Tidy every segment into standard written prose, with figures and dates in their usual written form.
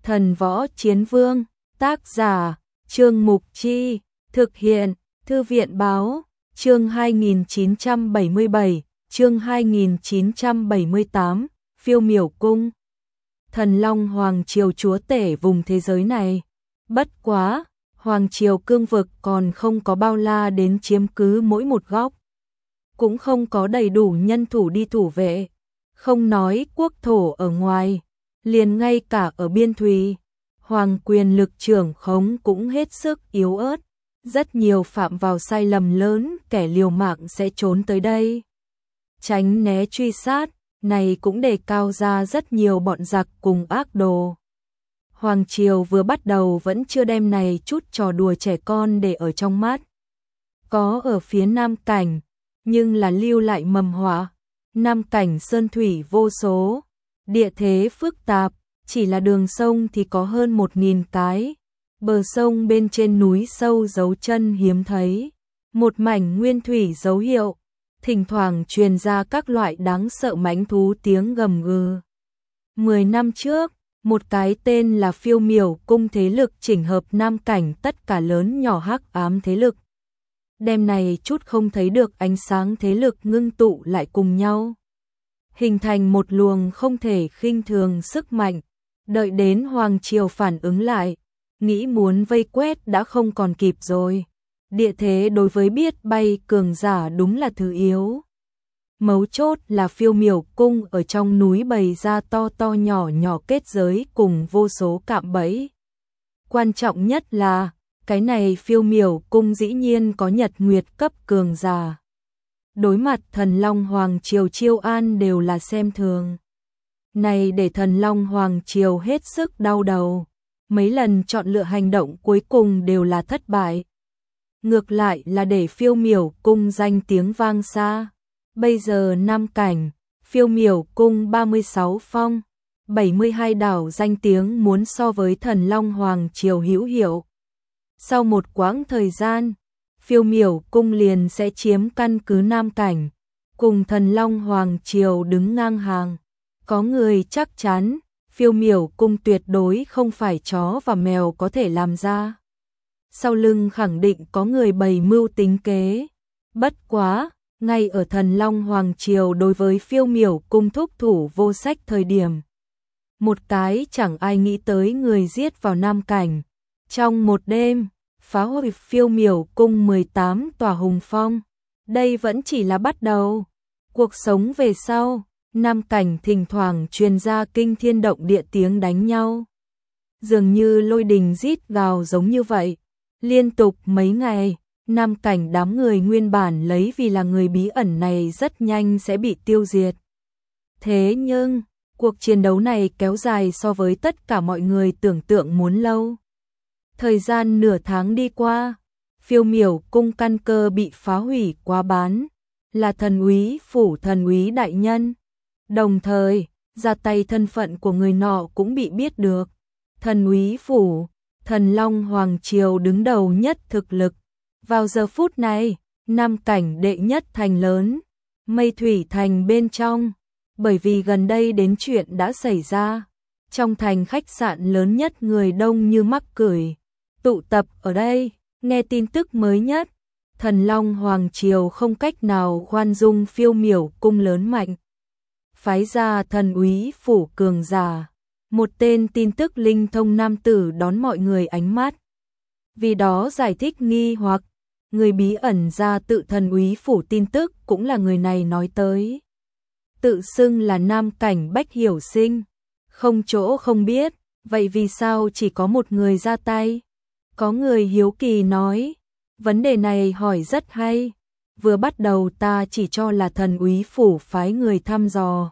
Thần Võ Chiến Vương, tác giả, Trương Mục Chi, thực hiện, Thư viện Báo, chương 2977, chương 2978, Phiêu Miểu Cung. Thần Long Hoàng Triều chúa tể vùng thế giới này. Bất quá, Hoàng Triều cương vực còn không có bao la đến chiếm cứ mỗi một góc. Cũng không có đầy đủ nhân thủ đi thủ vệ. Không nói quốc thổ ở ngoài, liền ngay cả ở biên thùy, hoàng quyền lực trưởng khống cũng hết sức yếu ớt. Rất nhiều phạm vào sai lầm lớn kẻ liều mạng sẽ trốn tới đây. Tránh né truy sát, này cũng đề cao ra rất nhiều bọn giặc cùng ác đồ. Hoàng Triều vừa bắt đầu vẫn chưa đem này chút trò đùa trẻ con để ở trong mắt. Có ở phía Nam Cảnh, nhưng là lưu lại mầm họa. Nam Cảnh sơn thủy vô số, địa thế phức tạp, chỉ là đường sông thì có hơn 1000 cái. Bờ sông bên trên núi sâu dấu chân hiếm thấy, một mảnh nguyên thủy dấu hiệu, thỉnh thoảng truyền ra các loại đáng sợ mãnh thú tiếng gầm gừ. 10 năm trước, một cái tên là Phiêu Miểu Cung thế lực chỉnh hợp Nam Cảnh tất cả lớn nhỏ hắc ám thế lực. Đêm này chút không thấy được ánh sáng thế lực ngưng tụ lại cùng nhau, hình thành một luồng không thể khinh thường sức mạnh. Đợi đến Hoàng Triều phản ứng lại, nghĩ muốn vây quét đã không còn kịp rồi. Địa thế đối với biết bay cường giả đúng là thứ yếu. Mấu chốt là Phiêu Miểu Cung ở trong núi bày ra to to nhỏ nhỏ kết giới cùng vô số cạm bẫy. Quan trọng nhất là, cái này Phiêu Miểu Cung dĩ nhiên có nhật nguyệt cấp cường giả. Đối mặt Thần Long Hoàng Triều chiêu an đều là xem thường. Này để Thần Long Hoàng Triều hết sức đau đầu. Mấy lần chọn lựa hành động cuối cùng đều là thất bại. Ngược lại là để Phiêu Miểu Cung danh tiếng vang xa. Bây giờ Nam Cảnh, Phiêu Miểu Cung 36 phong, 72 đảo danh tiếng muốn so với Thần Long Hoàng Triều hữu hiệu. Sau một quãng thời gian, Phiêu Miểu Cung liền sẽ chiếm căn cứ Nam Cảnh, cùng Thần Long Hoàng Triều đứng ngang hàng. Có người chắc chắn, Phiêu Miểu Cung tuyệt đối không phải chó và mèo có thể làm ra. Sau lưng khẳng định có người bày mưu tính kế. Bất quá, ngay ở Thần Long Hoàng Triều đối với Phiêu Miểu Cung thúc thủ vô sách thời điểm. Một cái chẳng ai nghĩ tới người giết vào Nam Cảnh. Trong một đêm, phá hủy Phiêu Miểu Cung 18 tòa hùng phong. Đây vẫn chỉ là bắt đầu. Cuộc sống về sau, Nam Cảnh thỉnh thoảng truyền ra kinh thiên động địa tiếng đánh nhau. Dường như lôi đình rít gào giống như vậy. Liên tục mấy ngày, Nam Cảnh đám người nguyên bản lấy vì là người bí ẩn này rất nhanh sẽ bị tiêu diệt. Thế nhưng, cuộc chiến đấu này kéo dài so với tất cả mọi người tưởng tượng muốn lâu. Thời gian nửa tháng đi qua, Phiêu Miểu Cung căn cơ bị phá hủy quá bán, là thần úy phủ thần úy đại nhân. Đồng thời, ra tay thân phận của người nọ cũng bị biết được. Thần úy phủ, Thần Long Hoàng Triều đứng đầu nhất thực lực. Vào giờ phút này, Nam Cảnh đệ nhất thành lớn, Mây Thủy Thành bên trong, bởi vì gần đây đến chuyện đã xảy ra. Trong thành khách sạn lớn nhất người đông như mắc cười, tụ tập ở đây, nghe tin tức mới nhất. Thần Long Hoàng Triều không cách nào khoan dung Phiêu Miểu Cung lớn mạnh. Phái ra thần úy phủ cường giả, một tên tin tức linh thông nam tử đón mọi người ánh mắt. Vì đó giải thích nghi hoặc, người bí ẩn ra tự thần úy phủ tin tức cũng là người này nói tới. Tự xưng là Nam Cảnh Bách Hiểu Sinh, không chỗ không biết, vậy vì sao chỉ có một người ra tay? Có người hiếu kỳ nói, vấn đề này hỏi rất hay. Vừa bắt đầu ta chỉ cho là thần úy phủ phái người thăm dò.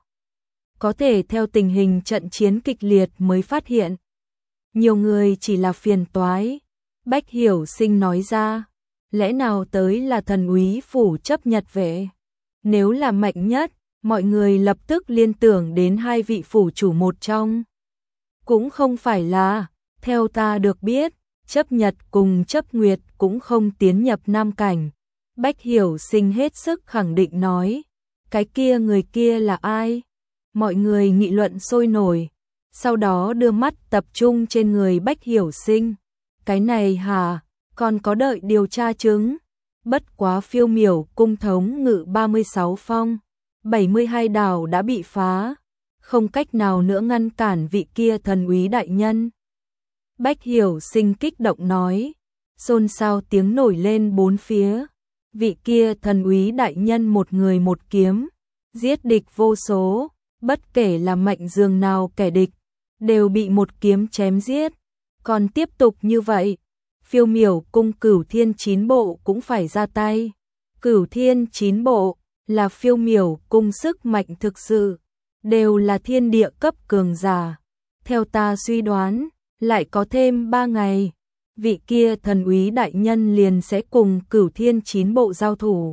Có thể theo tình hình trận chiến kịch liệt mới phát hiện. Nhiều người chỉ là phiền toái. Bách Hiểu Sinh nói ra, lẽ nào tới là thần úy phủ chấp nhật vệ? Nếu là mạnh nhất, mọi người lập tức liên tưởng đến hai vị phủ chủ một trong. Cũng không phải là, theo ta được biết, chấp nhật cùng chấp nguyệt cũng không tiến nhập Nam Cảnh. Bách Hiểu Sinh hết sức khẳng định nói, cái kia người kia là ai? Mọi người nghị luận sôi nổi, sau đó đưa mắt tập trung trên người Bách Hiểu Sinh. Cái này hả, còn có đợi điều tra chứng. Bất quá Phiêu Miểu cung thống ngự 36 phong, 72 đảo đã bị phá, không cách nào nữa ngăn cản vị kia thần úy đại nhân. Bách Hiểu Sinh kích động nói, xôn xao tiếng nổi lên bốn phía. Vị kia thần úy đại nhân một người một kiếm, giết địch vô số, bất kể là mạnh dường nào kẻ địch, đều bị một kiếm chém giết. Còn tiếp tục như vậy, Phiêu Miểu cung Cửu Thiên 9 bộ cũng phải ra tay. Cửu Thiên 9 bộ là Phiêu Miểu cung sức mạnh thực sự, đều là thiên địa cấp cường giả. Theo ta suy đoán, lại có thêm 3 ngày, vị kia thần úy đại nhân liền sẽ cùng Cửu Thiên 9 bộ giao thủ.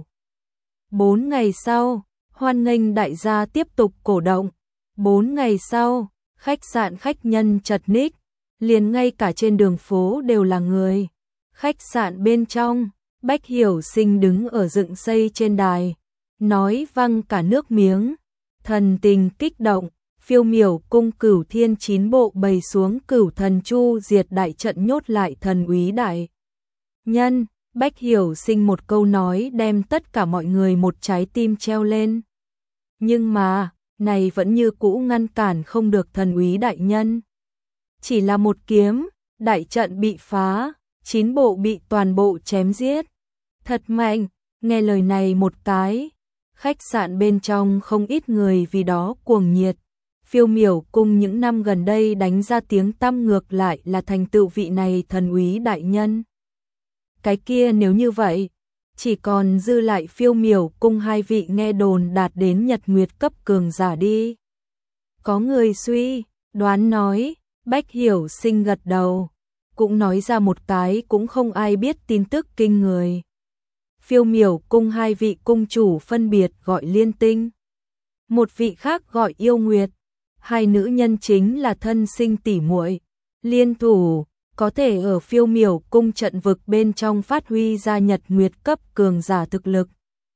4 ngày sau, hoan nghênh đại gia tiếp tục cổ động. 4 ngày sau, khách sạn khách nhân chật ních, liền ngay cả trên đường phố đều là người. Khách sạn bên trong, Bách Hiểu Sinh đứng ở dựng xây trên đài, nói văng cả nước miếng, thần tình kích động. Phiêu Miểu cung Cửu Thiên 9 bộ bày xuống Cửu Thần Chu diệt đại trận nhốt lại thần úy đại nhân. Bách Hiểu Sinh một câu nói đem tất cả mọi người một trái tim treo lên. Nhưng mà, này vẫn như cũ ngăn cản không được thần úy đại nhân. Chỉ là một kiếm, đại trận bị phá, 9 bộ bị toàn bộ chém giết. Thật mạnh, nghe lời này một cái, khách sạn bên trong không ít người vì đó cuồng nhiệt. Phiêu Miểu cung những năm gần đây đánh ra tiếng tăm ngược lại là thành tựu vị này thần úy đại nhân. Cái kia nếu như vậy, chỉ còn dư lại Phiêu Miểu cung 2 vị nghe đồn đạt đến Nhật Nguyệt cấp cường giả đi. Có người suy đoán nói, Bách Hiểu Sinh gật đầu, cũng nói ra một cái cũng không ai biết tin tức kinh người. Phiêu Miểu cung 2 vị cung chủ phân biệt gọi Liên Tinh, một vị khác gọi Yêu Nguyệt. 2 nữ nhân chính là thân sinh tỷ muội, liên thủ, có thể ở Phiêu Miểu cung trận vực bên trong phát huy ra Nhật Nguyệt cấp cường giả thực lực.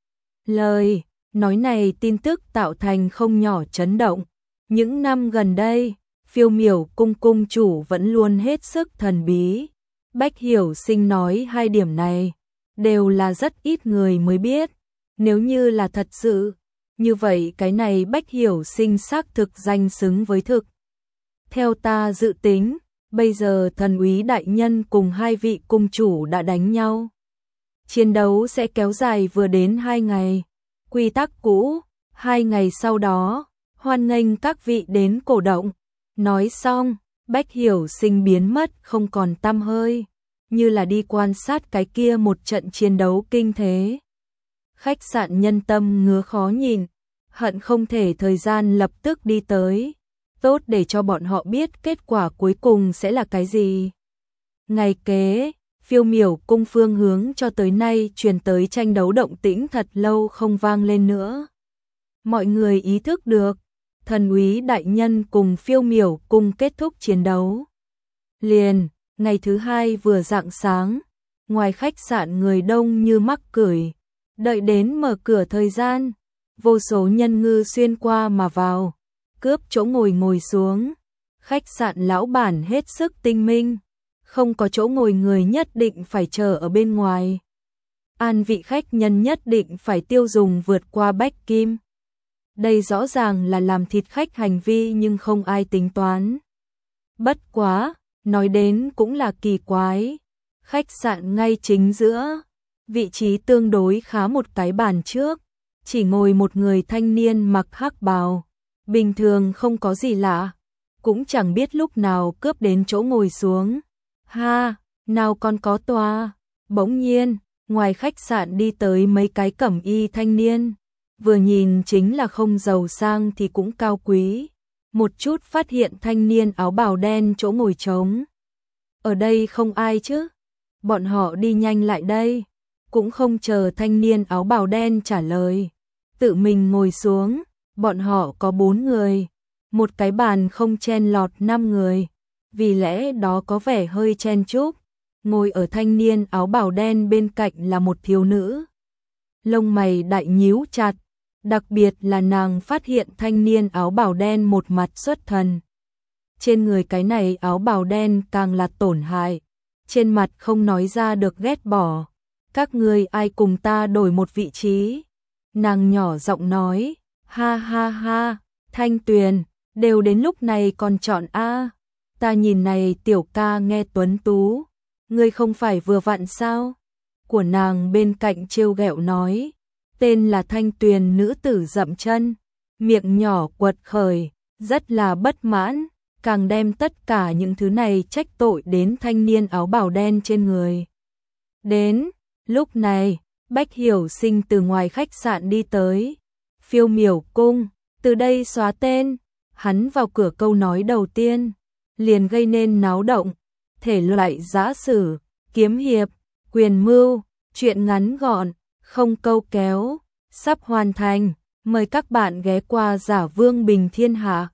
Lời nói này tin tức tạo thành không nhỏ chấn động. Những năm gần đây, Phiêu Miểu cung cung chủ vẫn luôn hết sức thần bí. Bách Hiểu Sinh nói 2 điểm này đều là rất ít người mới biết. Nếu như là thật sự, như vậy cái này Bách Hiểu Sinh xác thực danh xứng với thực. Theo ta dự tính, bây giờ thần úy đại nhân cùng 2 vị cung chủ đã đánh nhau. Chiến đấu sẽ kéo dài vừa đến 2 ngày. Quy tắc cũ, 2 ngày sau đó, hoan nghênh các vị đến cổ động. Nói xong, Bách Hiểu Sinh biến mất không còn tăm hơi, như là đi quan sát cái kia một trận chiến đấu kinh thế. Khách sạn nhân tâm ngứa khó nhìn, hận không thể thời gian lập tức đi tới, tốt để cho bọn họ biết kết quả cuối cùng sẽ là cái gì. Ngày kế, Phiêu Miểu cung phương hướng cho tới nay truyền tới tranh đấu động tĩnh thật lâu không vang lên nữa. Mọi người ý thức được, thần úy đại nhân cùng Phiêu Miểu cung kết thúc chiến đấu. Liền, ngày thứ 2 vừa rạng sáng, ngoài khách sạn người đông như mắc cười, đợi đến mở cửa thời gian, vô số nhân ngư xuyên qua mà vào, cướp chỗ ngồi xuống. Khách sạn lão bản hết sức tinh minh, không có chỗ ngồi người nhất định phải chờ ở bên ngoài. An vị khách nhân nhất định phải tiêu dùng vượt qua bách kim. Đây rõ ràng là làm thịt khách hành vi nhưng không ai tính toán. Bất quá, nói đến cũng là kỳ quái. Khách sạn ngay chính giữa, vị trí tương đối khá một cái bàn trước, chỉ ngồi một người thanh niên mặc hắc bào. Bình thường không có gì lạ, cũng chẳng biết lúc nào cướp đến chỗ ngồi xuống. Ha, nào còn có toa. Bỗng nhiên, ngoài khách sạn đi tới mấy cái cẩm y thanh niên. Vừa nhìn chính là không giàu sang thì cũng cao quý. Một chút phát hiện thanh niên áo bào đen chỗ ngồi trống. Ở đây không ai chứ? Bọn họ đi nhanh lại đây. Cũng không chờ thanh niên áo bào đen trả lời. Tự mình ngồi xuống. Bọn họ có 4 người. Một cái bàn không chen lọt 5 người. Vì lẽ đó có vẻ hơi chen chúc. Ngồi ở thanh niên áo bào đen bên cạnh là một thiếu nữ. Lông mày đại nhíu chặt. Đặc biệt là nàng phát hiện thanh niên áo bào đen một mặt xuất thần. trên người cái này áo bào đen càng là tổn hại, trên mặt không nói ra được ghét bỏ. Các ngươi ai cùng ta đổi một vị trí? Nàng nhỏ giọng nói, ha ha ha, Thanh Tuyền, đều đến lúc này còn chọn a. Ta nhìn này tiểu ca nghe tuấn tú, ngươi không phải vừa vặn sao? Của nàng bên cạnh trêu ghẹo nói, tên là Thanh Tuyền nữ tử dậm chân, miệng nhỏ quật khởi, rất là bất mãn, càng đem tất cả những thứ này trách tội đến thanh niên áo bào đen trên người. Đến lúc này, Bách Hiểu Sinh từ ngoài khách sạn đi tới, Phiêu Miểu cung, từ đây xóa tên. Hắn vào cửa câu nói đầu tiên liền gây nên náo động, thể loại giã sử, kiếm hiệp, quyền mưu, truyện ngắn gọn, không câu kéo, sắp hoàn thành, mời các bạn ghé qua Giả Vương Bình Thiên Hạ.